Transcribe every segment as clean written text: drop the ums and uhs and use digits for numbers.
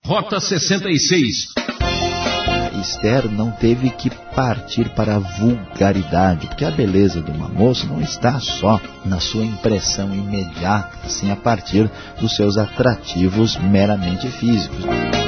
Rota 66. Esther não teve que partir para a vulgaridade, porque a beleza de uma moça não está só na sua impressão imediata, assim a partir dos seus atrativos meramente físicos.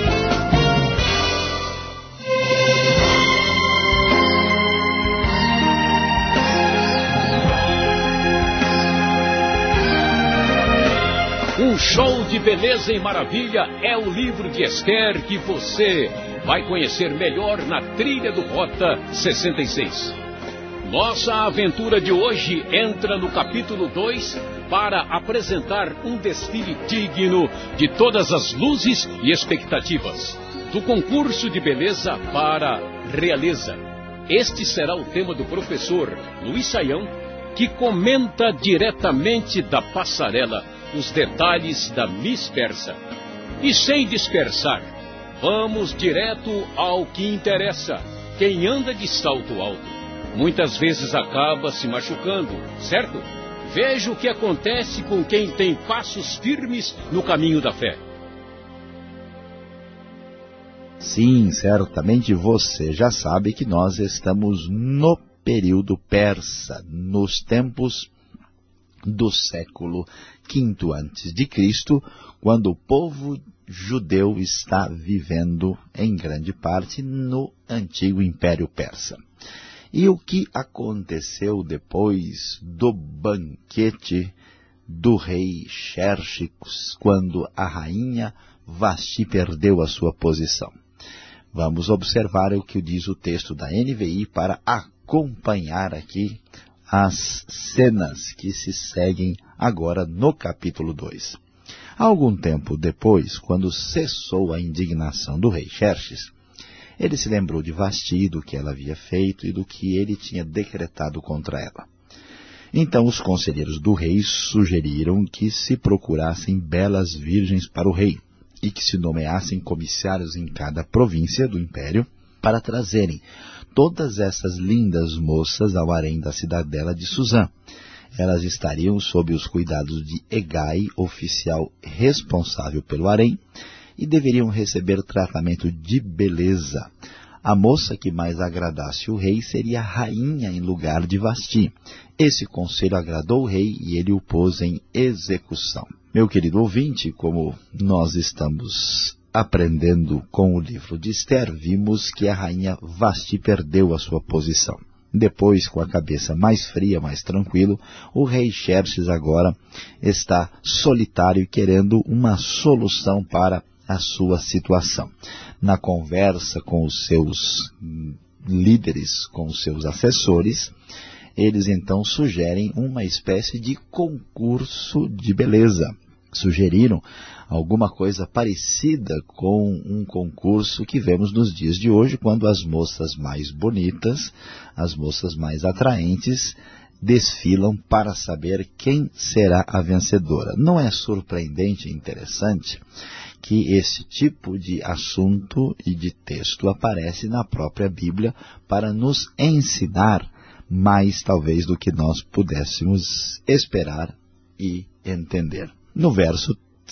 Um show de beleza e maravilha é o livro de Esther que você vai conhecer melhor na trilha do Rota 66. Nossa aventura de hoje entra no capítulo 2 para apresentar um desfile digno de todas as luzes e expectativas. Do concurso de beleza para realeza. Este será o tema do professor Luiz Saião, que comenta diretamente da passarela os detalhes da Miss Persa. E sem dispersar, vamos direto ao que interessa. Quem anda de salto alto, muitas vezes acaba se machucando, certo? Veja o que acontece com quem tem passos firmes no caminho da fé. Sim, certamente você já sabe que nós estamos no período persa, nos tempos do século V a.C., quando o povo judeu está vivendo em grande parte no antigo Império Persa. E o que aconteceu depois do banquete do rei Xerxes, quando a rainha Vasti perdeu a sua posição? Vamos observar o que diz o texto da NVI para acompanhar aqui as cenas que se seguem agora no capítulo 2. Algum tempo depois, quando cessou a indignação do rei Xerxes, ele se lembrou de Vasti, do que ela havia feito e do que ele tinha decretado contra ela. Então os conselheiros do rei sugeriram que se procurassem belas virgens para o rei e que se nomeassem comissários em cada província do império para trazerem todas essas lindas moças ao harém da cidadela de Suzã. Elas estariam sob os cuidados de Hegai, oficial responsável pelo harém, e deveriam receber tratamento de beleza. A moça que mais agradasse o rei seria a rainha em lugar de Vasti. Esse conselho agradou o rei e ele o pôs em execução. Meu querido ouvinte, como nós estamos aprendendo com o livro de Esther, vimos que a rainha Vasti perdeu a sua posição. Depois, com a cabeça mais fria, mais tranquilo, o rei Xerxes agora está solitário e querendo uma solução para a sua situação. Na conversa com os seus líderes, com os seus assessores, eles então sugerem uma espécie de concurso de beleza. Sugeriram alguma coisa parecida com um concurso que vemos nos dias de hoje, quando as moças mais bonitas, as moças mais atraentes, desfilam para saber quem será a vencedora. Não é surpreendente e interessante que esse tipo de assunto e de texto aparece na própria Bíblia para nos ensinar mais, talvez, do que nós pudéssemos esperar e entender. No verso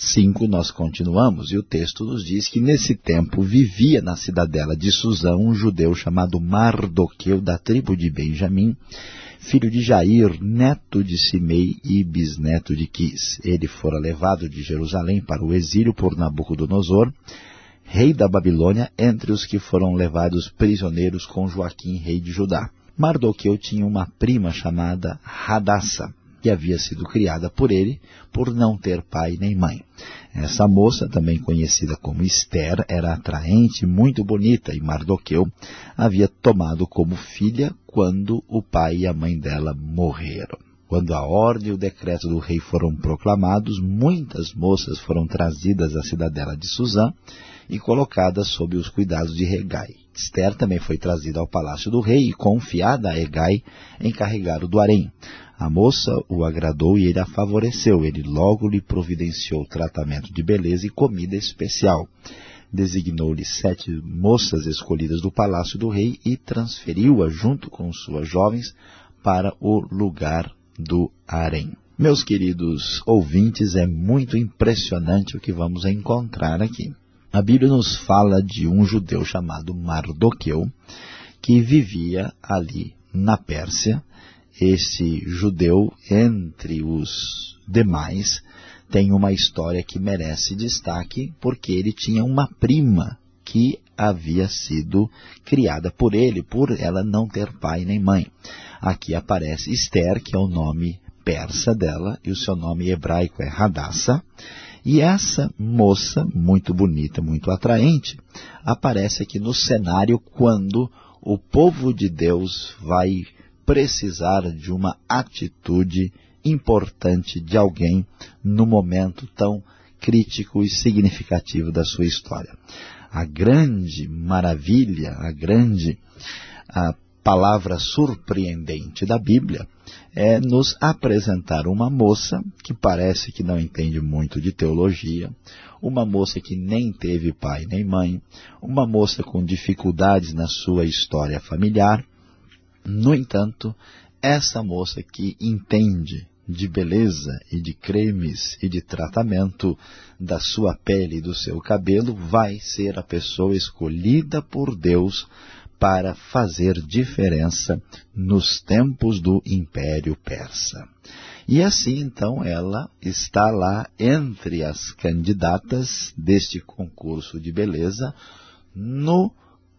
5 nós continuamos e o texto nos diz que nesse tempo vivia na cidadela de Suzã um judeu chamado Mardoqueu da tribo de Benjamim, filho de Jair, neto de Simei e bisneto de Quis. Ele fora levado de Jerusalém para o exílio por Nabucodonosor, rei da Babilônia, entre os que foram levados prisioneiros com Joaquim, rei de Judá. Mardoqueu tinha uma prima chamada Hadassa, que havia sido criada por ele, por não ter pai nem mãe. Essa moça, também conhecida como Esther, era atraente e muito bonita, e Mardoqueu havia tomado como filha quando o pai e a mãe dela morreram. Quando a ordem e o decreto do rei foram proclamados, muitas moças foram trazidas à cidadela de Suzã e colocadas sob os cuidados de Hegai. Esther também foi trazida ao palácio do rei e confiada a Hegai, encarregado do harém. A moça o agradou e ele a favoreceu. Ele logo lhe providenciou tratamento de beleza e comida especial. Designou-lhe 7 moças escolhidas do palácio do rei e transferiu-a junto com suas jovens para o lugar do harém. Meus queridos ouvintes, é muito impressionante o que vamos encontrar aqui. A Bíblia nos fala de um judeu chamado Mardoqueu, que vivia ali na Pérsia. Esse judeu, entre os demais, tem uma história que merece destaque, porque ele tinha uma prima que havia sido criada por ele, por ela não ter pai nem mãe. Aqui aparece Esther, que é o nome persa dela, e o seu nome hebraico é Hadassah. E essa moça, muito bonita, muito atraente, aparece aqui no cenário quando o povo de Deus vai precisar de uma atitude importante de alguém no momento tão crítico e significativo da sua história. A grande maravilha, a palavra surpreendente da Bíblia é nos apresentar uma moça que parece que não entende muito de teologia, uma moça que nem teve pai nem mãe, uma moça com dificuldades na sua história familiar. No entanto, essa moça que entende de beleza e de cremes e de tratamento da sua pele e do seu cabelo vai ser a pessoa escolhida por Deus para fazer diferença nos tempos do Império Persa. E assim, então, ela está lá entre as candidatas deste concurso de beleza no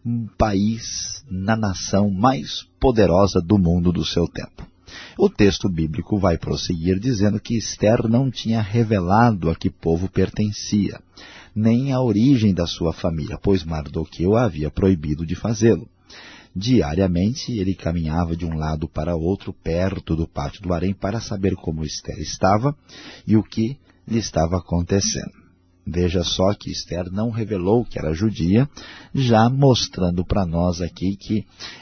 país, na nação mais poderosa do mundo do seu tempo. O texto bíblico vai prosseguir dizendo que Esther não tinha revelado a que povo pertencia, nem a origem da sua família, pois Mardoqueu a havia proibido de fazê-lo. Diariamente ele caminhava de um lado para outro, perto do pátio do harém, para saber como Esther estava e o que lhe estava acontecendo. Veja só que Esther não revelou que era judia, já mostrando para nós aqui que,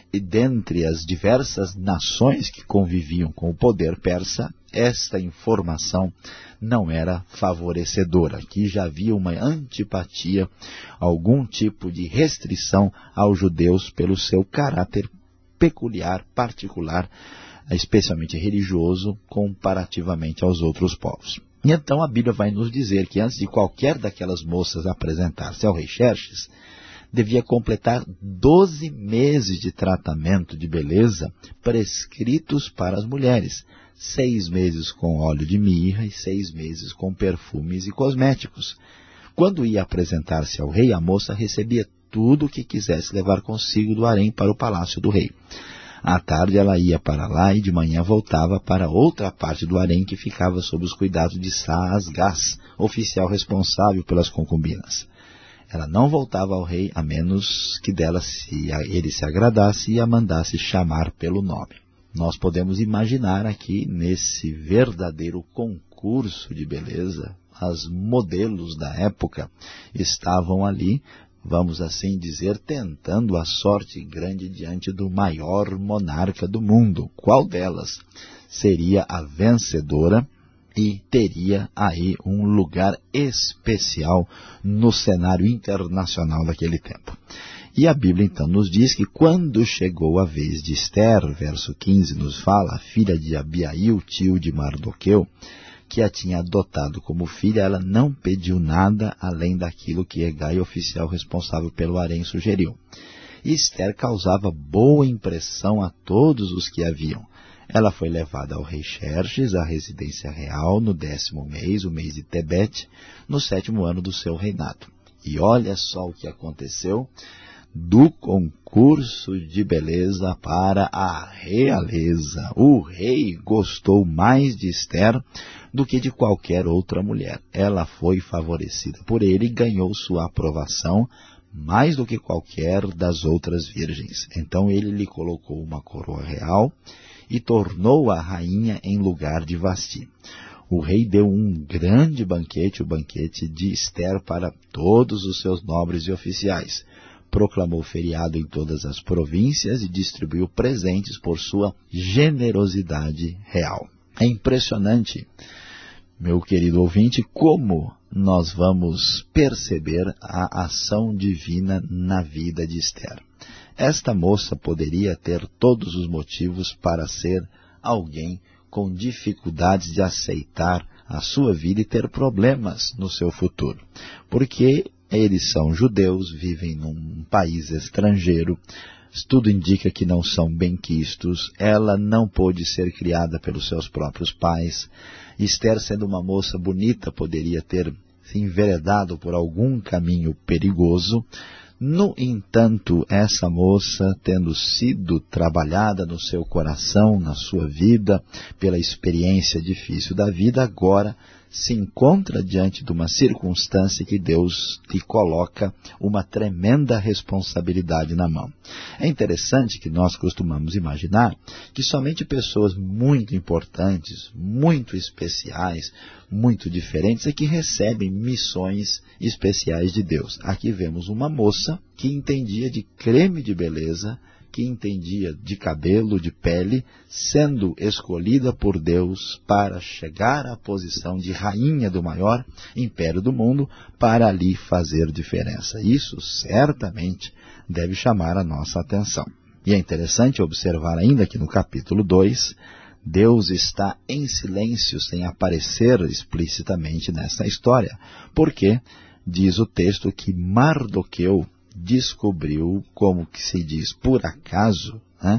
dentre as diversas nações que conviviam com o poder persa, esta informação não era favorecedora. Aqui já havia uma antipatia, algum tipo de restrição aos judeus pelo seu caráter peculiar, particular, especialmente religioso, comparativamente aos outros povos. E então a Bíblia vai nos dizer que antes de qualquer daquelas moças apresentar-se ao rei Xerxes, devia completar 12 meses de tratamento de beleza prescritos para as mulheres. 6 meses com óleo de mirra e 6 meses com perfumes e cosméticos. Quando ia apresentar-se ao rei, a moça recebia tudo o que quisesse levar consigo do harém para o palácio do rei. À tarde ela ia para lá e de manhã voltava para outra parte do harém que ficava sob os cuidados de Saasgás, oficial responsável pelas concubinas. Ela não voltava ao rei a menos que dela ele se agradasse e a mandasse chamar pelo nome. Nós podemos imaginar aqui, nesse verdadeiro concurso de beleza, as modelos da época estavam ali, vamos assim dizer, tentando a sorte grande diante do maior monarca do mundo. Qual delas seria a vencedora e teria aí um lugar especial no cenário internacional daquele tempo? E a Bíblia então nos diz que quando chegou a vez de Esther, verso 15 nos fala, a filha de Abiail, tio de Mardoqueu, que a tinha adotado como filha, ela não pediu nada além daquilo que Hegai, oficial responsável pelo harém, sugeriu. E Esther causava boa impressão a todos os que a viam. Ela foi levada ao rei Xerxes, à residência real, no 10º mês, o mês de Tebete, no 7º ano do seu reinado. E olha só o que aconteceu do concurso de beleza para a realeza. O rei gostou mais de Esther do que de qualquer outra mulher. Ela foi favorecida por ele e ganhou sua aprovação mais do que qualquer das outras virgens. Então ele lhe colocou uma coroa real e tornou-a rainha em lugar de Vasti. O rei deu um grande banquete, o banquete de Esther, para todos os seus nobres e oficiais. Proclamou feriado em todas as províncias e distribuiu presentes por sua generosidade real. É impressionante, meu querido ouvinte, como nós vamos perceber a ação divina na vida de Esther. Esta moça poderia ter todos os motivos para ser alguém com dificuldades de aceitar a sua vida e ter problemas no seu futuro. Porque Eles são judeus, vivem num país estrangeiro, tudo indica que não são benquistos, ela não pôde ser criada pelos seus próprios pais. Esther, sendo uma moça bonita, poderia ter se enveredado por algum caminho perigoso. No entanto, essa moça, tendo sido trabalhada no seu coração, na sua vida, pela experiência difícil da vida, agora se encontra diante de uma circunstância que Deus lhe coloca uma tremenda responsabilidade na mão. É interessante que nós costumamos imaginar que somente pessoas muito importantes, muito especiais, muito diferentes é que recebem missões especiais de Deus. Aqui vemos uma moça que entendia de creme de beleza, que entendia de cabelo, de pele, sendo escolhida por Deus para chegar à posição de rainha do maior império do mundo, para ali fazer diferença. Isso certamente deve chamar a nossa atenção. E é interessante observar ainda que no capítulo 2, Deus está em silêncio, sem aparecer explicitamente nessa história, porque diz o texto que Mardoqueu descobriu, como que se diz, por acaso, né,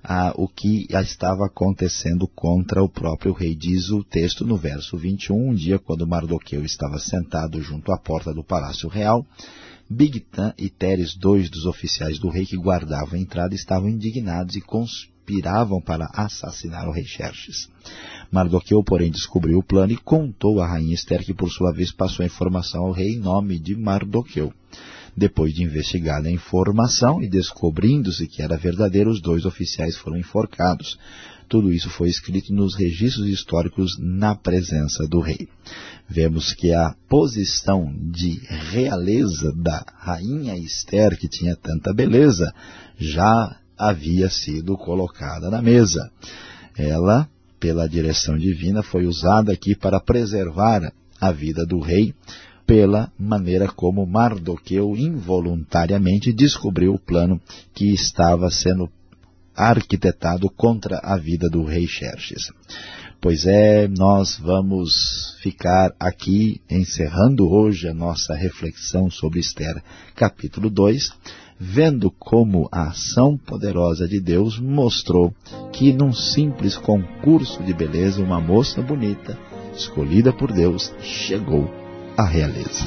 o que estava acontecendo contra o próprio rei. Diz o texto no verso 21, um dia quando Mardoqueu estava sentado junto à porta do palácio real, Bigtan e Teres, 2 dos oficiais do rei que guardavam a entrada, estavam indignados e conspiravam para assassinar o rei Xerxes. Mardoqueu, porém, descobriu o plano e contou a rainha Esther, que por sua vez passou a informação ao rei em nome de Mardoqueu. Depois de investigar a informação e descobrindo-se que era verdadeiro, os 2 oficiais foram enforcados. Tudo isso foi escrito nos registros históricos na presença do rei. Vemos que a posição de realeza da rainha Esther, que tinha tanta beleza, já havia sido colocada na mesa. Ela, pela direção divina, foi usada aqui para preservar a vida do rei, pela maneira como Mardoqueu involuntariamente descobriu o plano que estava sendo arquitetado contra a vida do rei Xerxes. Pois é, nós vamos ficar aqui encerrando hoje a nossa reflexão sobre Esther, capítulo 2, vendo como a ação poderosa de Deus mostrou que num simples concurso de beleza, uma moça bonita, escolhida por Deus, chegou à realeza.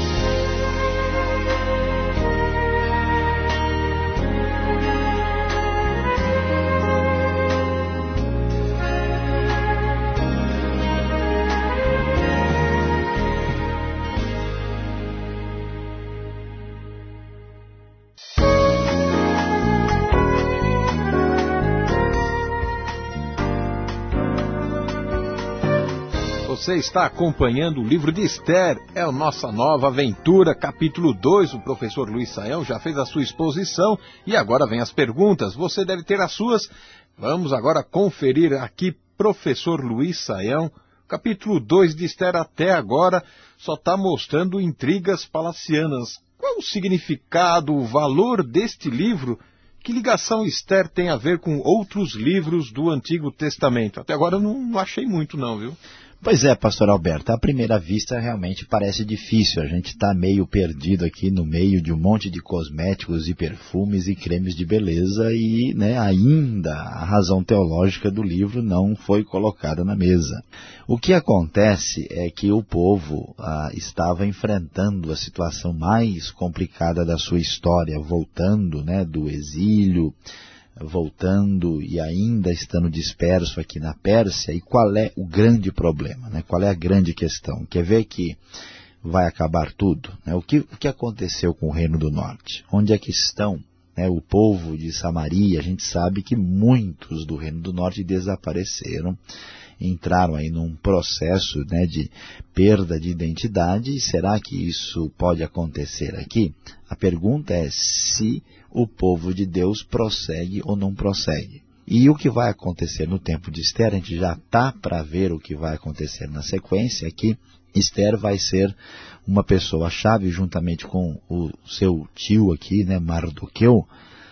Você está acompanhando o livro de Esther, é a nossa nova aventura, capítulo 2, o professor Luiz Saião já fez a sua exposição e agora vem as perguntas, você deve ter as suas. Vamos agora conferir aqui, professor Luiz Saião, capítulo 2 de Esther até agora só está mostrando intrigas palacianas. Qual o significado, o valor deste livro? Que ligação Esther tem a ver com outros livros do Antigo Testamento? Até agora eu não achei muito não, viu? Pois é, pastor Alberto, à primeira vista realmente parece difícil. A gente está meio perdido aqui no meio de um monte de cosméticos e perfumes e cremes de beleza e ainda a razão teológica do livro não foi colocada na mesa. O que acontece é que o povo estava enfrentando a situação mais complicada da sua história, voltando do exílio, voltando e ainda estando disperso aqui na Pérsia. E qual é o grande problema? Qual é a grande questão? Quer ver que vai acabar tudo? O que aconteceu com o Reino do Norte? Onde é que estão o povo de Samaria? A gente sabe que muitos do Reino do Norte desapareceram, entraram aí num processo de perda de identidade. E será que isso pode acontecer aqui? A pergunta é se o povo de Deus prossegue ou não prossegue. E o que vai acontecer no tempo de Esther, a gente já está para ver o que vai acontecer na sequência aqui. Esther vai ser uma pessoa-chave, juntamente com o seu tio aqui, Mardoqueu,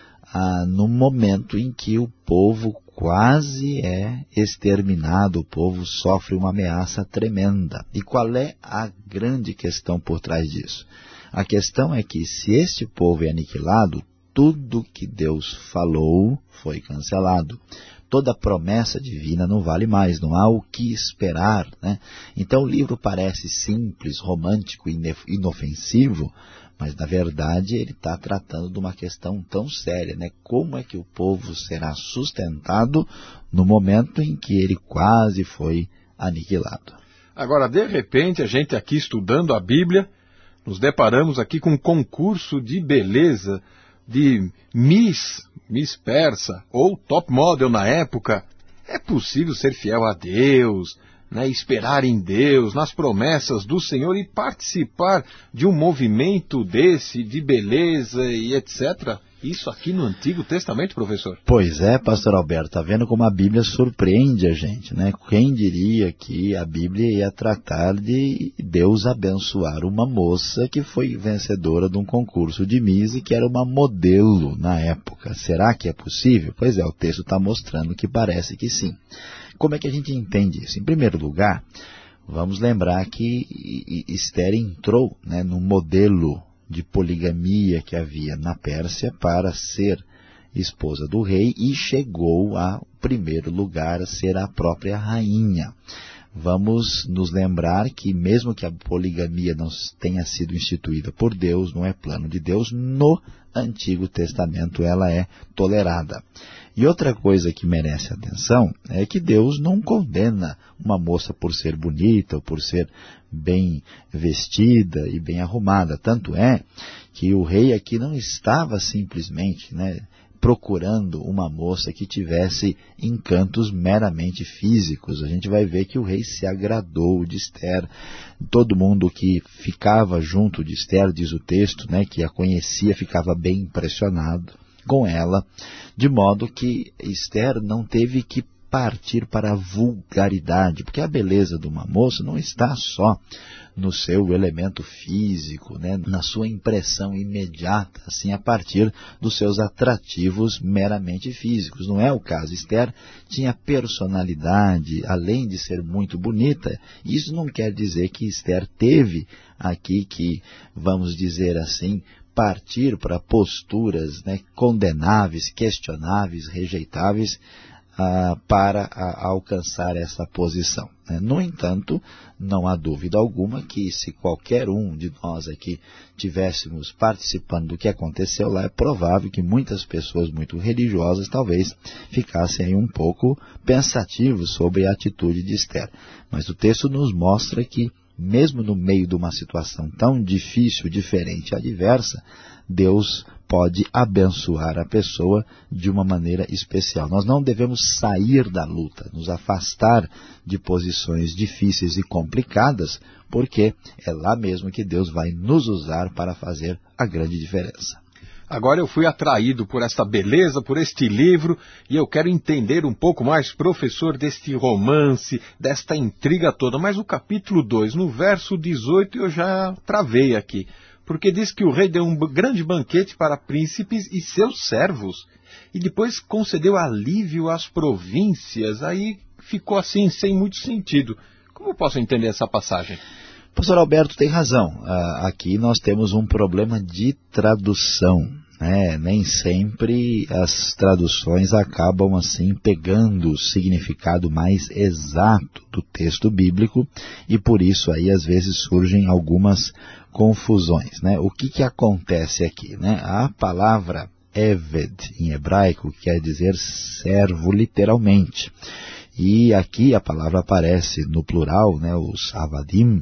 no momento em que o povo quase é exterminado, o povo sofre uma ameaça tremenda. E qual é a grande questão por trás disso? A questão é que se este povo é aniquilado, tudo que Deus falou foi cancelado. Toda promessa divina não vale mais, não há o que esperar, né? Então o livro parece simples, romântico e inofensivo, mas na verdade ele está tratando de uma questão tão séria, né? Como é que o povo será sustentado no momento em que ele quase foi aniquilado? Agora, de repente, a gente aqui estudando a Bíblia, nos deparamos aqui com um concurso de beleza de Miss Persa, ou Top Model na época. É possível ser fiel a Deus, né, esperar em Deus, nas promessas do Senhor e participar de um movimento desse, de beleza e etc.? Isso aqui no Antigo Testamento, professor? Pois é, pastor Alberto, está vendo como a Bíblia surpreende a gente, né? Quem diria que a Bíblia ia tratar de Deus abençoar uma moça que foi vencedora de um concurso de Miss e que era uma modelo na época? Será que é possível? Pois é, o texto está mostrando que parece que sim. Como é que a gente entende isso? Em primeiro lugar, vamos lembrar que Esther entrou, né, no modelo de poligamia que havia na Pérsia para ser esposa do rei e chegou ao primeiro lugar a ser a própria rainha. Vamos nos lembrar que mesmo que a poligamia não tenha sido instituída por Deus, não é plano de Deus, no Antigo Testamento ela é tolerada. E outra coisa que merece atenção é que Deus não condena uma moça por ser bonita ou por ser bem vestida e bem arrumada. Tanto é que o rei aqui não estava simplesmente, né, procurando uma moça que tivesse encantos meramente físicos. A gente vai ver que o rei se agradou de Esther. Todo mundo que ficava junto de Esther, diz o texto, né, que a conhecia, ficava bem impressionado com ela, de modo que Esther não teve que partir para a vulgaridade, porque a beleza de uma moça não está só no seu elemento físico, né, na sua impressão imediata, assim, a partir dos seus atrativos meramente físicos. Não é o caso. Esther tinha personalidade, além de ser muito bonita. Isso não quer dizer que Esther teve aqui que, vamos dizer assim, partir para posturas, né, condenáveis, questionáveis, rejeitáveis, para alcançar essa posição, né? No entanto, não há dúvida alguma que se qualquer um de nós aqui tivéssemos participando do que aconteceu lá, é provável que muitas pessoas muito religiosas talvez ficassem aí um pouco pensativos sobre a atitude de Esther. Mas o texto nos mostra que, mesmo no meio de uma situação tão difícil, diferente, adversa, Deus pode abençoar a pessoa de uma maneira especial. Nós não devemos sair da luta, nos afastar de posições difíceis e complicadas, porque é lá mesmo que Deus vai nos usar para fazer a grande diferença. Agora eu fui atraído por esta beleza, por este livro, e eu quero entender um pouco mais, professor, deste romance, desta intriga toda. Mas o capítulo 2, no verso 18, eu já travei aqui, porque diz que o rei deu um grande banquete para príncipes e seus servos, e depois concedeu alívio às províncias. Aí ficou assim, sem muito sentido. Como eu posso entender essa passagem? Pastor Alberto tem razão. Aqui nós temos um problema de tradução, né? Nem sempre as traduções acabam assim pegando o significado mais exato do texto bíblico e por isso aí às vezes surgem algumas confusões, né? O que acontece aqui, né? A palavra Eved em hebraico quer dizer servo literalmente. E aqui a palavra aparece no plural, né? Os avadim.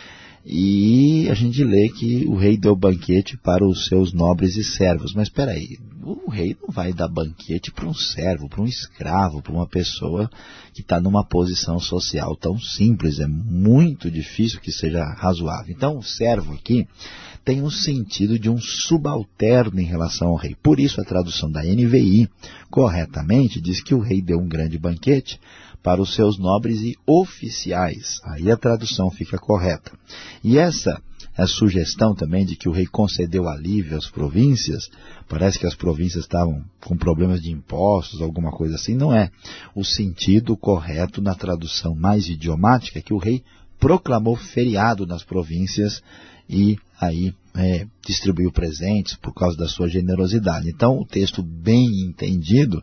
E a gente lê que o rei deu banquete para os seus nobres e servos. Mas espera aí, o rei não vai dar banquete para um servo, para um escravo, para uma pessoa que está numa posição social tão simples. É muito difícil que seja razoável. Então o servo aqui tem um sentido de um subalterno em relação ao rei. Por isso a tradução da NVI corretamente diz que o rei deu um grande banquete para os seus nobres e oficiais. Aí a tradução fica correta. E essa é a sugestão também de que o rei concedeu alívio às províncias. Parece que as províncias estavam com problemas de impostos, alguma coisa assim. Não é. O sentido correto na tradução mais idiomática é que o rei proclamou feriado nas províncias e aí distribuiu presentes por causa da sua generosidade. Então, o texto bem entendido,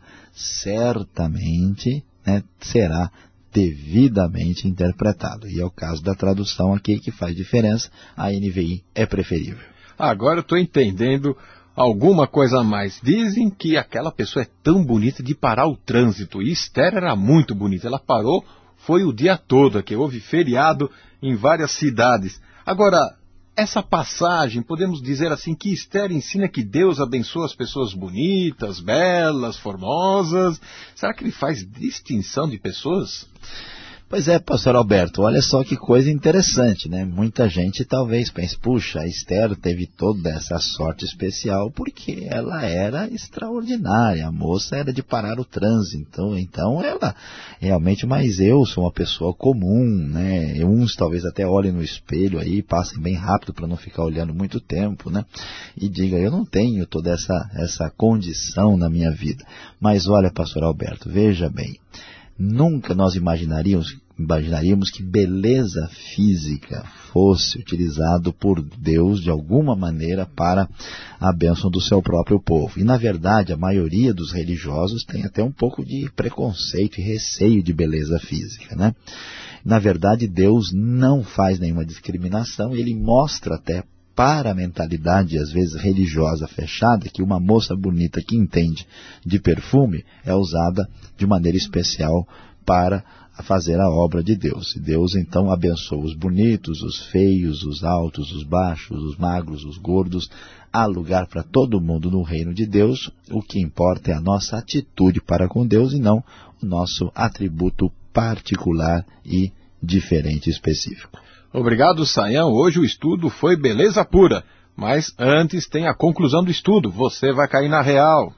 certamente, né, será devidamente interpretado. E é o caso da tradução aqui que faz diferença. A NVI é preferível. Agora eu estou entendendo alguma coisa a mais. Dizem que aquela pessoa é tão bonita de parar o trânsito. E Esther era muito bonita. Ela parou, foi o dia todo aqui. Houve feriado em várias cidades. Agora, essa passagem, podemos dizer assim, que Esther ensina que Deus abençoa as pessoas bonitas, belas, formosas. Será que ele faz distinção de pessoas? Pois é, pastor Alberto, olha só que coisa interessante, né? Muita gente talvez pense, puxa, a Esther teve toda essa sorte especial porque ela era extraordinária, a moça era de parar o trânsito, então ela realmente, mas eu sou uma pessoa comum, né? Uns talvez até olhem no espelho aí, passem bem rápido para não ficar olhando muito tempo, né? E digam, eu não tenho toda essa condição na minha vida. Mas olha, pastor Alberto, veja bem, nunca nós imaginaríamos que beleza física fosse utilizado por Deus de alguma maneira para a bênção do seu próprio povo. E na verdade a maioria dos religiosos tem até um pouco de preconceito e receio de beleza física, né? Na verdade Deus não faz nenhuma discriminação, ele mostra até para a mentalidade, às vezes religiosa fechada, que uma moça bonita que entende de perfume é usada de maneira especial para fazer a obra de Deus. E Deus então abençoa os bonitos, os feios, os altos, os baixos, os magros, os gordos. Há lugar para todo mundo no reino de Deus. O que importa é a nossa atitude para com Deus e não o nosso atributo particular e diferente e específico. Obrigado, Sayão. Hoje o estudo foi beleza pura. Mas antes tem a conclusão do estudo. Você vai cair na real.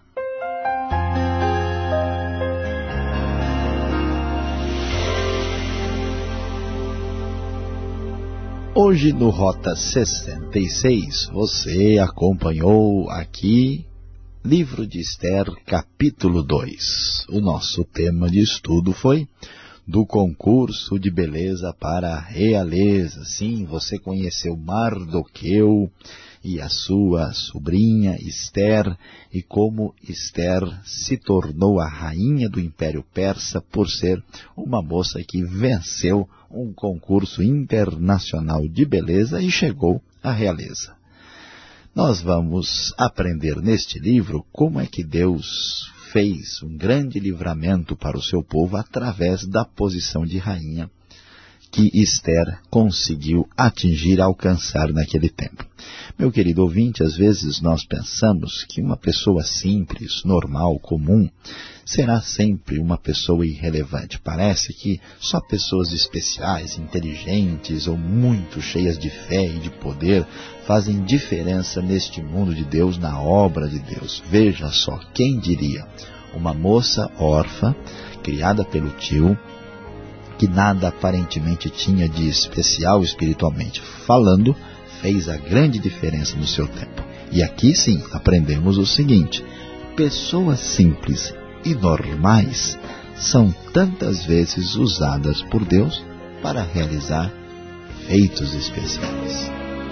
Hoje no Rota 66, você acompanhou aqui Livro de Esther, capítulo 2. O nosso tema de estudo foi do concurso de beleza para a realeza. Sim, você conheceu Mardoqueu e a sua sobrinha Esther, e como Esther se tornou a rainha do Império Persa por ser uma moça que venceu um concurso internacional de beleza e chegou à realeza. Nós vamos aprender neste livro como é que Deus fez um grande livramento para o seu povo através da posição de rainha que Esther conseguiu atingir, alcançar naquele tempo. Meu querido ouvinte, às vezes nós pensamos que uma pessoa simples, normal, comum, será sempre uma pessoa irrelevante. Parece que só pessoas especiais, inteligentes ou muito cheias de fé e de poder fazem diferença neste mundo de Deus, na obra de Deus. Veja só, quem diria? Uma moça órfã, criada pelo tio, que nada aparentemente tinha de especial espiritualmente falando, fez a grande diferença no seu tempo. E aqui sim aprendemos o seguinte: pessoas simples e normais são tantas vezes usadas por Deus para realizar feitos especiais.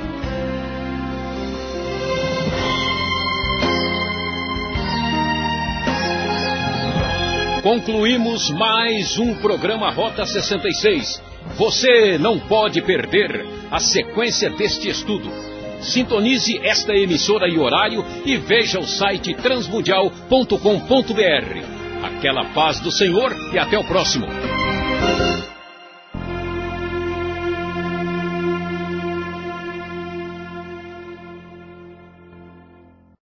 Concluímos mais um programa Rota 66. Você não pode perder a sequência deste estudo. Sintonize esta emissora e horário e veja o site transmundial.com.br. Aquela paz do Senhor e até o próximo.